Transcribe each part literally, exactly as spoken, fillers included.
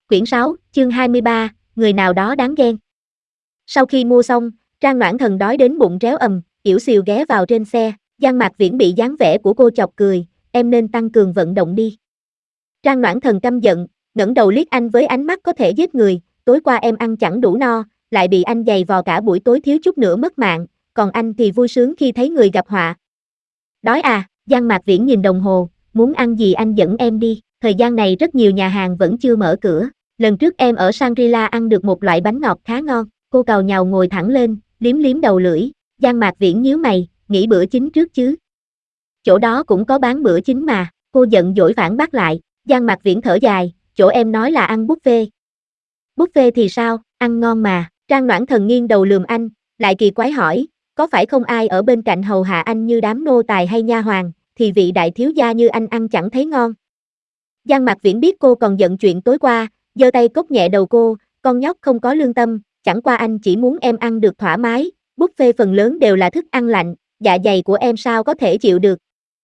Quyển sáu, chương hai mươi ba, người nào đó đáng ghen. Sau khi mua xong, Trang Noãn Thần đói đến bụng réo ầm, ỉu xìu ghé vào trên xe. Giang Mạc Viễn bị dáng vẻ của cô chọc cười, em nên tăng cường vận động đi. Trang Noãn Thần căm giận, ngẩng đầu liếc anh với ánh mắt có thể giết người, tối qua em ăn chẳng đủ no, lại bị anh giày vò cả buổi tối thiếu chút nữa mất mạng, còn anh thì vui sướng khi thấy người gặp họa. Đói à? Giang Mạc Viễn nhìn đồng hồ, muốn ăn gì anh dẫn em đi, thời gian này rất nhiều nhà hàng vẫn chưa mở cửa. Lần trước em ở Shangri-La ăn được một loại bánh ngọt khá ngon, cô càu nhàu ngồi thẳng lên, liếm liếm đầu lưỡi. Giang Mạc Viễn nhíu mày, nghĩ bữa chính trước chứ. Chỗ đó cũng có bán bữa chính mà, cô giận dỗi phản bác lại. Giang Mạc Viễn thở dài, chỗ em nói là ăn buffet. Buffet thì sao, ăn ngon mà. Trang Noãn Thần nghiêng đầu lườm anh, lại kỳ quái hỏi, có phải không ai ở bên cạnh hầu hạ anh như đám nô tài hay nha hoàn, thì vị đại thiếu gia như anh ăn chẳng thấy ngon. Giang Mạc Viễn biết cô còn giận chuyện tối qua, giơ tay cốc nhẹ đầu cô, con nhóc không có lương tâm, chẳng qua anh chỉ muốn em ăn được thoải mái, buffet phần lớn đều là thức ăn lạnh, dạ dày của em sao có thể chịu được.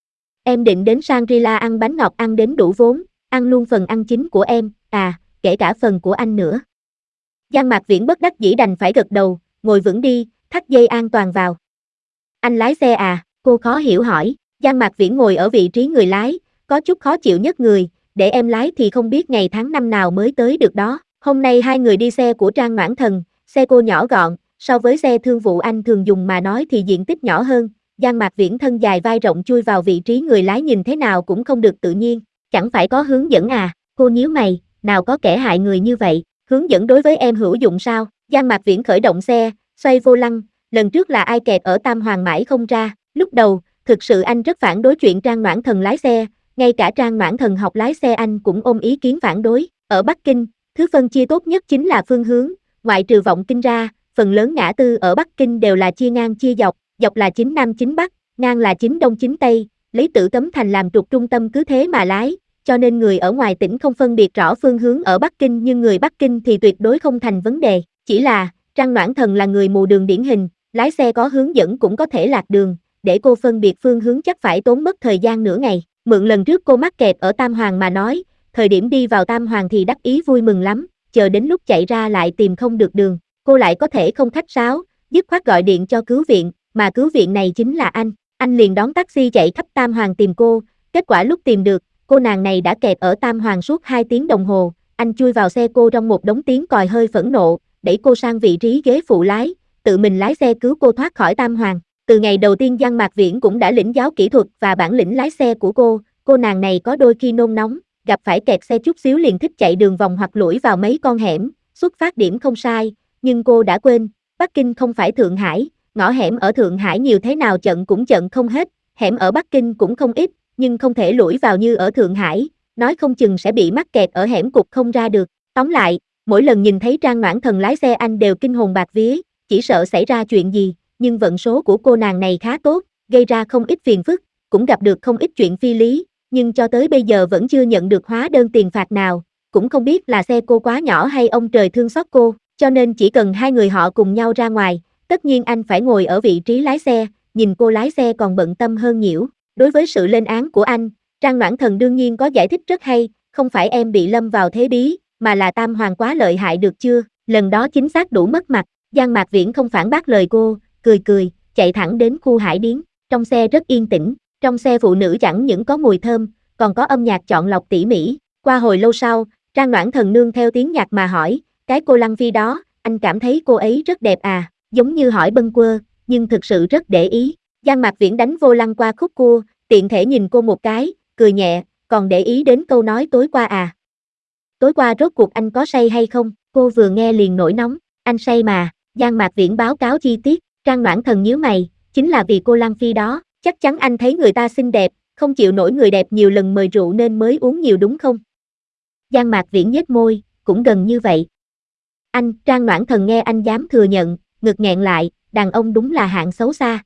Em định đến Shangri-La ăn bánh ngọt ăn đến đủ vốn, ăn luôn phần ăn chính của em, à, kể cả phần của anh nữa. Giang Mạc Viễn bất đắc dĩ đành phải gật đầu, ngồi vững đi, thắt dây an toàn vào. Anh lái xe à? Cô khó hiểu hỏi. Giang Mạc Viễn ngồi ở vị trí người lái, có chút khó chịu nhất người, để em lái thì không biết ngày tháng năm nào mới tới được đó. Hôm nay hai người đi xe của Trang Noãn Thần, xe cô nhỏ gọn, so với xe thương vụ anh thường dùng mà nói thì diện tích nhỏ hơn. Giang Mạc Viễn thân dài vai rộng chui vào vị trí người lái nhìn thế nào cũng không được tự nhiên, chẳng phải có hướng dẫn à? Cô nhíu mày, nào có kẻ hại người như vậy, hướng dẫn đối với em hữu dụng sao? Giang Mạc Viễn khởi động xe, xoay vô lăng, lần trước là ai kẹt ở Tam Hoàng mãi không ra. Lúc đầu, thực sự anh rất phản đối chuyện Trang Noãn Thần lái xe, ngay cả Trang Noãn Thần học lái xe anh cũng ôm ý kiến phản đối. Ở Bắc Kinh, thứ phân chia tốt nhất chính là phương hướng, ngoại trừ Vọng Kinh ra, phần lớn ngã tư ở Bắc Kinh đều là chia ngang chia dọc, dọc là chính Nam chính Bắc, ngang là chính Đông chính Tây, lấy Tử Cấm Thành làm trục trung tâm cứ thế mà lái, cho nên người ở ngoài tỉnh không phân biệt rõ phương hướng ở Bắc Kinh nhưng người Bắc Kinh thì tuyệt đối không thành vấn đề, chỉ là, Trang Noãn Thần là người mù đường điển hình, lái xe có hướng dẫn cũng có thể lạc đường, để cô phân biệt phương hướng chắc phải tốn mất thời gian nửa ngày. Mượn lần trước cô mắc kẹt ở Tam Hoàng mà nói, thời điểm đi vào Tam Hoàng thì đắc ý vui mừng lắm, chờ đến lúc chạy ra lại tìm không được đường, cô lại có thể không khách sáo, dứt khoát gọi điện cho cứu viện, mà cứu viện này chính là anh, anh liền đón taxi chạy khắp Tam Hoàng tìm cô, kết quả lúc tìm được, cô nàng này đã kẹt ở Tam Hoàng suốt hai tiếng đồng hồ, anh chui vào xe cô trong một đống tiếng còi hơi phẫn nộ, đẩy cô sang vị trí ghế phụ lái, tự mình lái xe cứu cô thoát khỏi Tam Hoàng. Từ ngày đầu tiên Giang Mạc Viễn cũng đã lĩnh giáo kỹ thuật và bản lĩnh lái xe của cô, cô nàng này có đôi khi nôn nóng, gặp phải kẹt xe chút xíu liền thích chạy đường vòng hoặc lủi vào mấy con hẻm, xuất phát điểm không sai, nhưng cô đã quên, Bắc Kinh không phải Thượng Hải, ngõ hẻm ở Thượng Hải nhiều thế nào chận cũng chận không hết, hẻm ở Bắc Kinh cũng không ít, nhưng không thể lủi vào như ở Thượng Hải, nói không chừng sẽ bị mắc kẹt ở hẻm cụt không ra được. Tóm lại, mỗi lần nhìn thấy Trang Noãn Thần lái xe anh đều kinh hồn bạt vía, chỉ sợ xảy ra chuyện gì, nhưng vận số của cô nàng này khá tốt, gây ra không ít phiền phức, cũng gặp được không ít chuyện phi lý, nhưng cho tới bây giờ vẫn chưa nhận được hóa đơn tiền phạt nào, cũng không biết là xe cô quá nhỏ hay ông trời thương xót cô, cho nên chỉ cần hai người họ cùng nhau ra ngoài, tất nhiên anh phải ngồi ở vị trí lái xe, nhìn cô lái xe còn bận tâm hơn nhiễu. Đối với sự lên án của anh, Trang Noãn Thần đương nhiên có giải thích rất hay, không phải em bị lâm vào thế bí, mà là Tam Hoàng quá lợi hại được chưa, lần đó chính xác đủ mất mặt. Giang Mạc Viễn không phản bác lời cô, cười cười, chạy thẳng đến khu Hải Điếm, trong xe rất yên tĩnh, trong xe phụ nữ chẳng những có mùi thơm, còn có âm nhạc chọn lọc tỉ mỉ. Qua hồi lâu sau, Trang Noãn Thần nương theo tiếng nhạc mà hỏi, cái cô Lăng Phi đó, anh cảm thấy cô ấy rất đẹp à, giống như hỏi bâng quơ, nhưng thực sự rất để ý. Giang Mạc Viễn đánh vô lăng qua khúc cua, tiện thể nhìn cô một cái, cười nhẹ, còn để ý đến câu nói tối qua à. Tối qua rốt cuộc anh có say hay không? Cô vừa nghe liền nổi nóng, anh say mà. Giang Mạc Viễn báo cáo chi tiết, Trang Noãn Thần nhíu mày, chính là vì cô Lăng Phi đó, chắc chắn anh thấy người ta xinh đẹp, không chịu nổi người đẹp nhiều lần mời rượu nên mới uống nhiều đúng không? Giang Mạc Viễn nhếch môi, cũng gần như vậy. Anh, Trang Noãn Thần nghe anh dám thừa nhận, ngực nghẹn lại, đàn ông đúng là hạng xấu xa.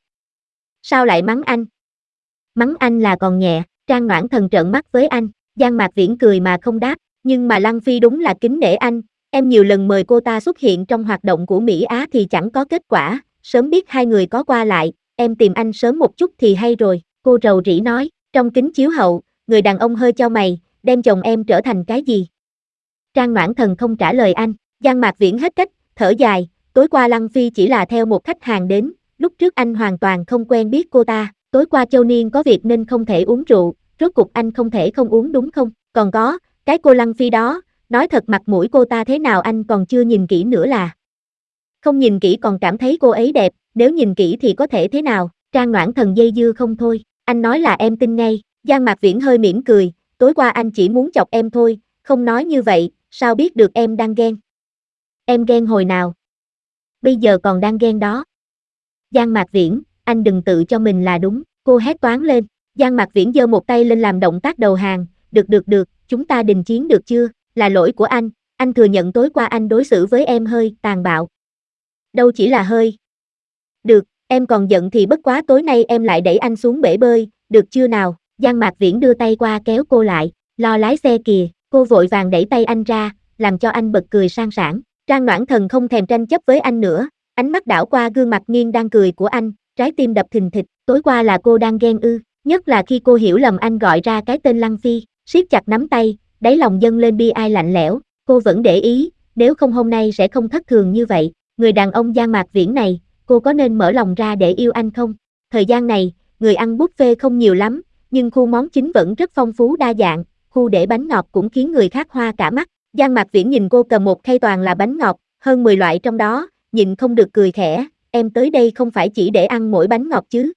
Sao lại mắng anh? Mắng anh là còn nhẹ, Trang Noãn Thần trợn mắt với anh, Giang Mạc Viễn cười mà không đáp, nhưng mà Lăng Phi đúng là kính nể anh, em nhiều lần mời cô ta xuất hiện trong hoạt động của Mỹ Á thì chẳng có kết quả, sớm biết hai người có qua lại, em tìm anh sớm một chút thì hay rồi, cô rầu rĩ nói, trong kính chiếu hậu, người đàn ông hơi chau mày, đem chồng em trở thành cái gì? Trang Noãn Thần không trả lời anh. Giang Mạc Viễn hết cách, thở dài, tối qua Lăng Phi chỉ là theo một khách hàng đến, lúc trước anh hoàn toàn không quen biết cô ta, tối qua Châu Niên có việc nên không thể uống rượu, rốt cục anh không thể không uống đúng không? Còn có, cái cô Lăng Phi đó, nói thật mặt mũi cô ta thế nào anh còn chưa nhìn kỹ nữa là. Không nhìn kỹ còn cảm thấy cô ấy đẹp, nếu nhìn kỹ thì có thể thế nào? Trang Noãn Thần dây dưa không thôi, anh nói là em tin ngay. Giang Mạc Viễn hơi mỉm cười, tối qua anh chỉ muốn chọc em thôi, không nói như vậy, sao biết được em đang ghen? Em ghen hồi nào? Bây giờ còn đang ghen đó. Giang Mạc Viễn, anh đừng tự cho mình là đúng, cô hét toáng lên. Giang Mạc Viễn giơ một tay lên làm động tác đầu hàng, được được được, chúng ta đình chiến được chưa, là lỗi của anh, anh thừa nhận tối qua anh đối xử với em hơi tàn bạo. Đâu chỉ là hơi. Được, em còn giận thì bất quá tối nay em lại đẩy anh xuống bể bơi, được chưa nào? Giang Mạc Viễn đưa tay qua kéo cô lại, lo lái xe kìa, cô vội vàng đẩy tay anh ra, làm cho anh bật cười sang sảng. Trang Noãn Thần không thèm tranh chấp với anh nữa, ánh mắt đảo qua gương mặt nghiêng đang cười của anh, trái tim đập thình thịch, tối qua là cô đang ghen ư, nhất là khi cô hiểu lầm anh gọi ra cái tên Lăng Phi, siết chặt nắm tay, đáy lòng dâng lên bi ai lạnh lẽo, cô vẫn để ý, nếu không hôm nay sẽ không thất thường như vậy, người đàn ông Giang Mạc Viễn này, cô có nên mở lòng ra để yêu anh không? Thời gian này, người ăn buffet không nhiều lắm, nhưng khu món chính vẫn rất phong phú đa dạng, khu để bánh ngọt cũng khiến người khác hoa cả mắt. Giang Mạc Viễn nhìn cô cầm một khay toàn là bánh ngọt, hơn mười loại trong đó, nhịn không được cười khẽ, em tới đây không phải chỉ để ăn mỗi bánh ngọt chứ.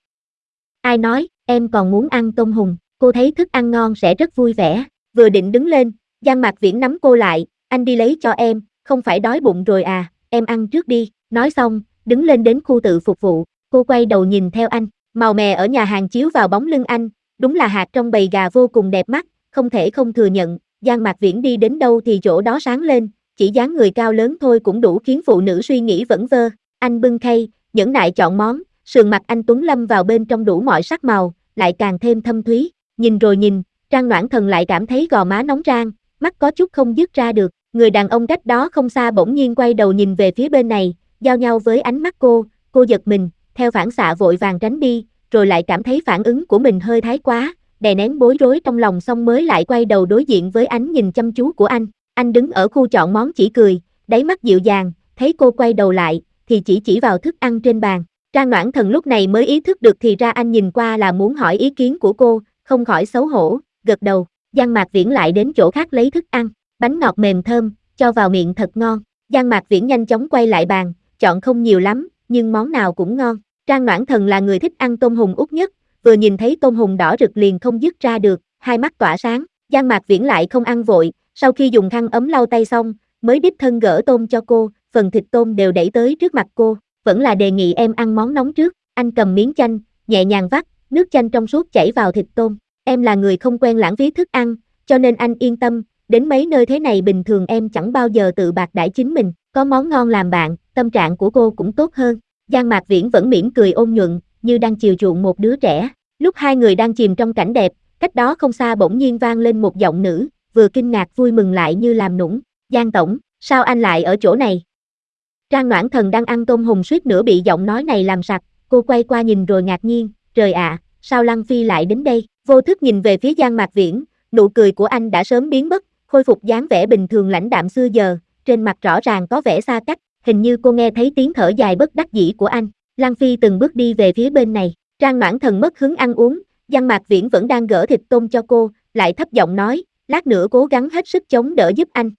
Ai nói, em còn muốn ăn tôm hùm, cô thấy thức ăn ngon sẽ rất vui vẻ, vừa định đứng lên, Giang Mạc Viễn nắm cô lại, anh đi lấy cho em, không phải đói bụng rồi à, em ăn trước đi, nói xong, đứng lên đến khu tự phục vụ, cô quay đầu nhìn theo anh, màu mè ở nhà hàng chiếu vào bóng lưng anh, đúng là hạt trong bầy gà vô cùng đẹp mắt, không thể không thừa nhận, Giang Mạc Viễn đi đến đâu thì chỗ đó sáng lên, chỉ dáng người cao lớn thôi cũng đủ khiến phụ nữ suy nghĩ vẩn vơ, anh bưng khay, nhẫn nại chọn món, sườn mặt anh tuấn lâm vào bên trong đủ mọi sắc màu, lại càng thêm thâm thúy, nhìn rồi nhìn, Trang Noãn Thần lại cảm thấy gò má nóng rang, mắt có chút không dứt ra được, người đàn ông cách đó không xa bỗng nhiên quay đầu nhìn về phía bên này, giao nhau với ánh mắt cô, cô giật mình, theo phản xạ vội vàng tránh đi, rồi lại cảm thấy phản ứng của mình hơi thái quá, đè nén bối rối trong lòng xong mới lại quay đầu đối diện với ánh nhìn chăm chú của anh, anh đứng ở khu chọn món chỉ cười, đáy mắt dịu dàng, thấy cô quay đầu lại, thì chỉ chỉ vào thức ăn trên bàn, Trang Noãn Thần lúc này mới ý thức được thì ra anh nhìn qua là muốn hỏi ý kiến của cô, không khỏi xấu hổ, gật đầu, Giang Mạc Viễn lại đến chỗ khác lấy thức ăn, bánh ngọt mềm thơm, cho vào miệng thật ngon, Giang Mạc Viễn nhanh chóng quay lại bàn, chọn không nhiều lắm, nhưng món nào cũng ngon, Trang Noãn Thần là người thích ăn tôm hùm út nhất, vừa nhìn thấy tôm hùm đỏ rực liền không dứt ra được, hai mắt tỏa sáng, Giang Mạc Viễn lại không ăn vội, sau khi dùng khăn ấm lau tay xong, mới đích thân gỡ tôm cho cô, phần thịt tôm đều đẩy tới trước mặt cô, vẫn là đề nghị em ăn món nóng trước, anh cầm miếng chanh, nhẹ nhàng vắt, nước chanh trong suốt chảy vào thịt tôm, em là người không quen lãng phí thức ăn, cho nên anh yên tâm, đến mấy nơi thế này bình thường em chẳng bao giờ tự bạc đãi chính mình, có món ngon làm bạn, tâm trạng của cô cũng tốt hơn, Giang Mạc Viễn vẫn mỉm cười ôn nhuận, như đang chiều chuộng một đứa trẻ, lúc hai người đang chìm trong cảnh đẹp, cách đó không xa bỗng nhiên vang lên một giọng nữ, vừa kinh ngạc vui mừng lại như làm nũng, Giang tổng, sao anh lại ở chỗ này? Trang Noãn Thần đang ăn tôm hùm suýt nữa bị giọng nói này làm sặc, cô quay qua nhìn rồi ngạc nhiên, trời ạ, à, sao Lăng Phi lại đến đây? Vô thức nhìn về phía Giang Mạc Viễn, nụ cười của anh đã sớm biến mất, khôi phục dáng vẻ bình thường lãnh đạm xưa giờ, trên mặt rõ ràng có vẻ xa cách, hình như cô nghe thấy tiếng thở dài bất đắc dĩ của anh. Lăng Phi từng bước đi về phía bên này, Trang Noãn Thần mất hứng ăn uống, Giang Mạc Viễn vẫn đang gỡ thịt tôm cho cô, lại thấp giọng nói, lát nữa cố gắng hết sức chống đỡ giúp anh.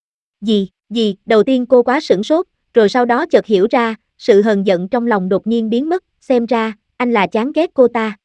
Gì, gì, đầu tiên cô quá sửng sốt, rồi sau đó chợt hiểu ra, sự hờn giận trong lòng đột nhiên biến mất, xem ra, anh là chán ghét cô ta,